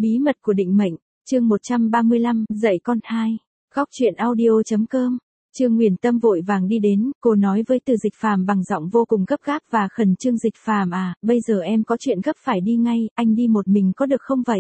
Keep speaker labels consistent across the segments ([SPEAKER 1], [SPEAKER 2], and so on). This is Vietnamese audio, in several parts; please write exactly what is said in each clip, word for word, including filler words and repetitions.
[SPEAKER 1] Bí mật của định mệnh, chương một trăm ba mươi lăm, dạy con hai. Góc truyện audio chấm com. Trương Nguyền Tâm vội vàng đi đến, cô nói với Từ Dịch Phàm bằng giọng vô cùng gấp gáp và khẩn trương. Dịch Phàm à, bây giờ em có chuyện gấp phải đi ngay, anh đi một mình có được không vậy?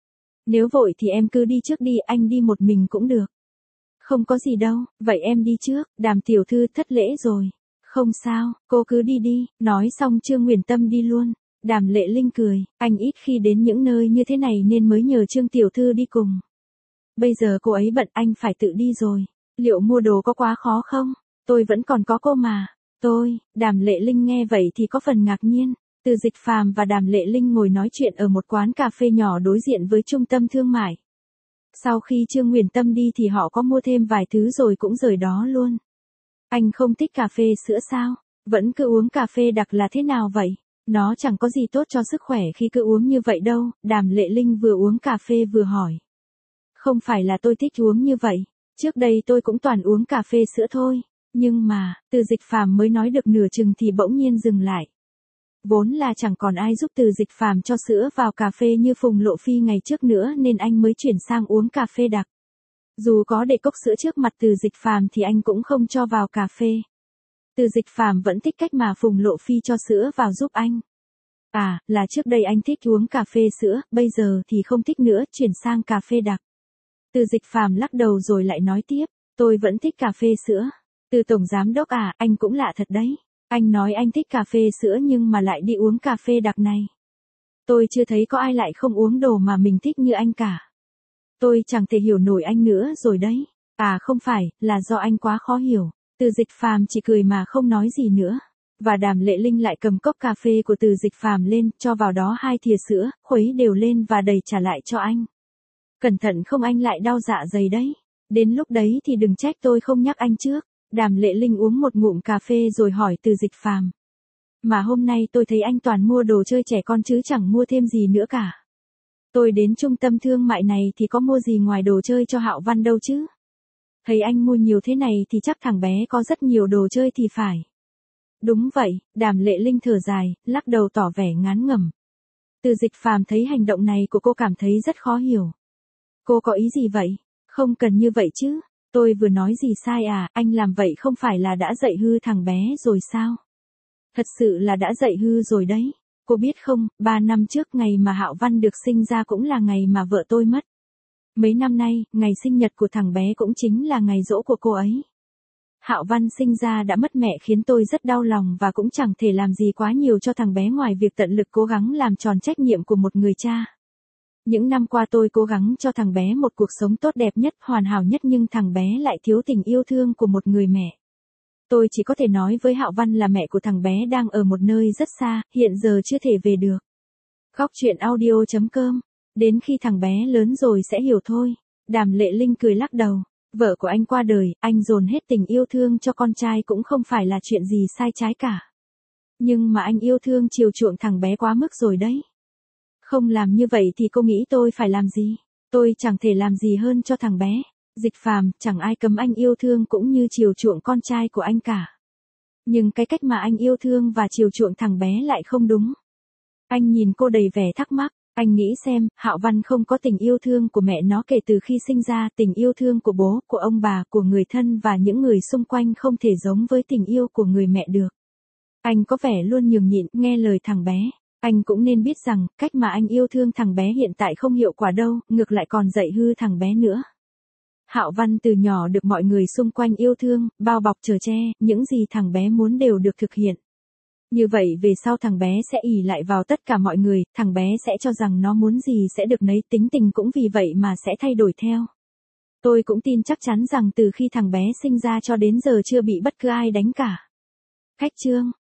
[SPEAKER 1] Nếu vội thì em cứ đi trước đi, anh đi một mình cũng được. Không có gì đâu, vậy em đi trước. Đàm tiểu thư thất lễ rồi. Không sao, cô cứ đi đi. Nói xong Trương Nguyền Tâm đi luôn. Đàm Lệ Linh cười, anh ít khi đến những nơi như thế này nên mới nhờ Trương tiểu thư đi cùng. Bây giờ cô ấy bận, anh phải tự đi rồi. Liệu mua đồ có quá khó không? Tôi vẫn còn có cô mà. Tôi, Đàm Lệ Linh nghe vậy thì có phần ngạc nhiên. Từ Dịch Phàm và Đàm Lệ Linh ngồi nói chuyện ở một quán cà phê nhỏ đối diện với trung tâm thương mại. Sau khi Trương Nguyền Tâm đi thì họ có mua thêm vài thứ rồi cũng rời đó luôn. Anh không thích cà phê sữa sao? Vẫn cứ uống cà phê đặc là thế nào vậy? Nó chẳng có gì tốt cho sức khỏe khi cứ uống như vậy đâu. Đàm Lệ Linh vừa uống cà phê vừa hỏi. Không phải là tôi thích uống như vậy. Trước đây tôi cũng toàn uống cà phê sữa thôi. Nhưng mà, Từ Dịch Phàm mới nói được nửa chừng thì bỗng nhiên dừng lại. Vốn là chẳng còn ai giúp Từ Dịch Phàm cho sữa vào cà phê như Phùng Lộ Phi ngày trước nữa nên anh mới chuyển sang uống cà phê đặc. Dù có để cốc sữa trước mặt Từ Dịch Phàm thì anh cũng không cho vào cà phê. Từ Dịch Phàm vẫn thích cách mà Phùng Lộ Phi cho sữa vào giúp anh. À, là trước đây anh thích uống cà phê sữa, bây giờ thì không thích nữa, chuyển sang cà phê đặc. Từ Dịch Phàm lắc đầu rồi lại nói tiếp, tôi vẫn thích cà phê sữa. Từ tổng giám đốc à, anh cũng lạ thật đấy. Anh nói anh thích cà phê sữa nhưng mà lại đi uống cà phê đặc này. Tôi chưa thấy có ai lại không uống đồ mà mình thích như anh cả. Tôi chẳng thể hiểu nổi anh nữa rồi đấy. À không phải, là do anh quá khó hiểu. Từ Dịch Phàm chỉ cười mà không nói gì nữa. Và Đàm Lệ Linh lại cầm cốc cà phê của Từ Dịch Phàm lên, cho vào đó hai thìa sữa, khuấy đều lên và đẩy trả lại cho anh. Cẩn thận không anh lại đau dạ dày đấy. Đến lúc đấy thì đừng trách tôi không nhắc anh trước. Đàm Lệ Linh uống một ngụm cà phê rồi hỏi Từ Dịch Phàm. Mà hôm nay tôi thấy anh toàn mua đồ chơi trẻ con chứ chẳng mua thêm gì nữa cả. Tôi đến trung tâm thương mại này thì có mua gì ngoài đồ chơi cho Hạo Văn đâu chứ. Thấy anh mua nhiều thế này thì chắc thằng bé có rất nhiều đồ chơi thì phải. Đúng vậy, Đàm Lệ Linh thở dài, lắc đầu tỏ vẻ ngán ngẩm. Từ Dịch Phàm thấy hành động này của cô cảm thấy rất khó hiểu. Cô có ý gì vậy? Không cần như vậy chứ. Tôi vừa nói gì sai à, anh làm vậy không phải là đã dạy hư thằng bé rồi sao? Thật sự là đã dạy hư rồi đấy. Cô biết không, ba năm trước ngày mà Hạo Văn được sinh ra cũng là ngày mà vợ tôi mất. Mấy năm nay, ngày sinh nhật của thằng bé cũng chính là ngày giỗ của cô ấy. Hạo Văn sinh ra đã mất mẹ khiến tôi rất đau lòng và cũng chẳng thể làm gì quá nhiều cho thằng bé ngoài việc tận lực cố gắng làm tròn trách nhiệm của một người cha. Những năm qua tôi cố gắng cho thằng bé một cuộc sống tốt đẹp nhất, hoàn hảo nhất nhưng thằng bé lại thiếu tình yêu thương của một người mẹ. Tôi chỉ có thể nói với Hạo Văn là mẹ của thằng bé đang ở một nơi rất xa, hiện giờ chưa thể về được. Góc truyện audio chấm com. Đến khi thằng bé lớn rồi sẽ hiểu thôi. Đàm Lệ Linh cười lắc đầu. Vợ của anh qua đời, anh dồn hết tình yêu thương cho con trai cũng không phải là chuyện gì sai trái cả. Nhưng mà anh yêu thương chiều chuộng thằng bé quá mức rồi đấy. Không làm như vậy thì cô nghĩ tôi phải làm gì? Tôi chẳng thể làm gì hơn cho thằng bé. Dịch Phàm, chẳng ai cấm anh yêu thương cũng như chiều chuộng con trai của anh cả. Nhưng cái cách mà anh yêu thương và chiều chuộng thằng bé lại không đúng. Anh nhìn cô đầy vẻ thắc mắc. Anh nghĩ xem, Hạo Văn không có tình yêu thương của mẹ nó kể từ khi sinh ra, tình yêu thương của bố, của ông bà, của người thân và những người xung quanh không thể giống với tình yêu của người mẹ được. Anh có vẻ luôn nhường nhịn, nghe lời thằng bé. Anh cũng nên biết rằng, cách mà anh yêu thương thằng bé hiện tại không hiệu quả đâu, ngược lại còn dạy hư thằng bé nữa. Hạo Văn từ nhỏ được mọi người xung quanh yêu thương, bao bọc chở che, những gì thằng bé muốn đều được thực hiện. Như vậy về sau thằng bé sẽ ỷ lại vào tất cả mọi người, thằng bé sẽ cho rằng nó muốn gì sẽ được nấy, tính tình cũng vì vậy mà sẽ thay đổi theo. Tôi cũng tin chắc chắn rằng từ khi thằng bé sinh ra cho đến giờ chưa bị bất cứ ai đánh cả. Khách trương,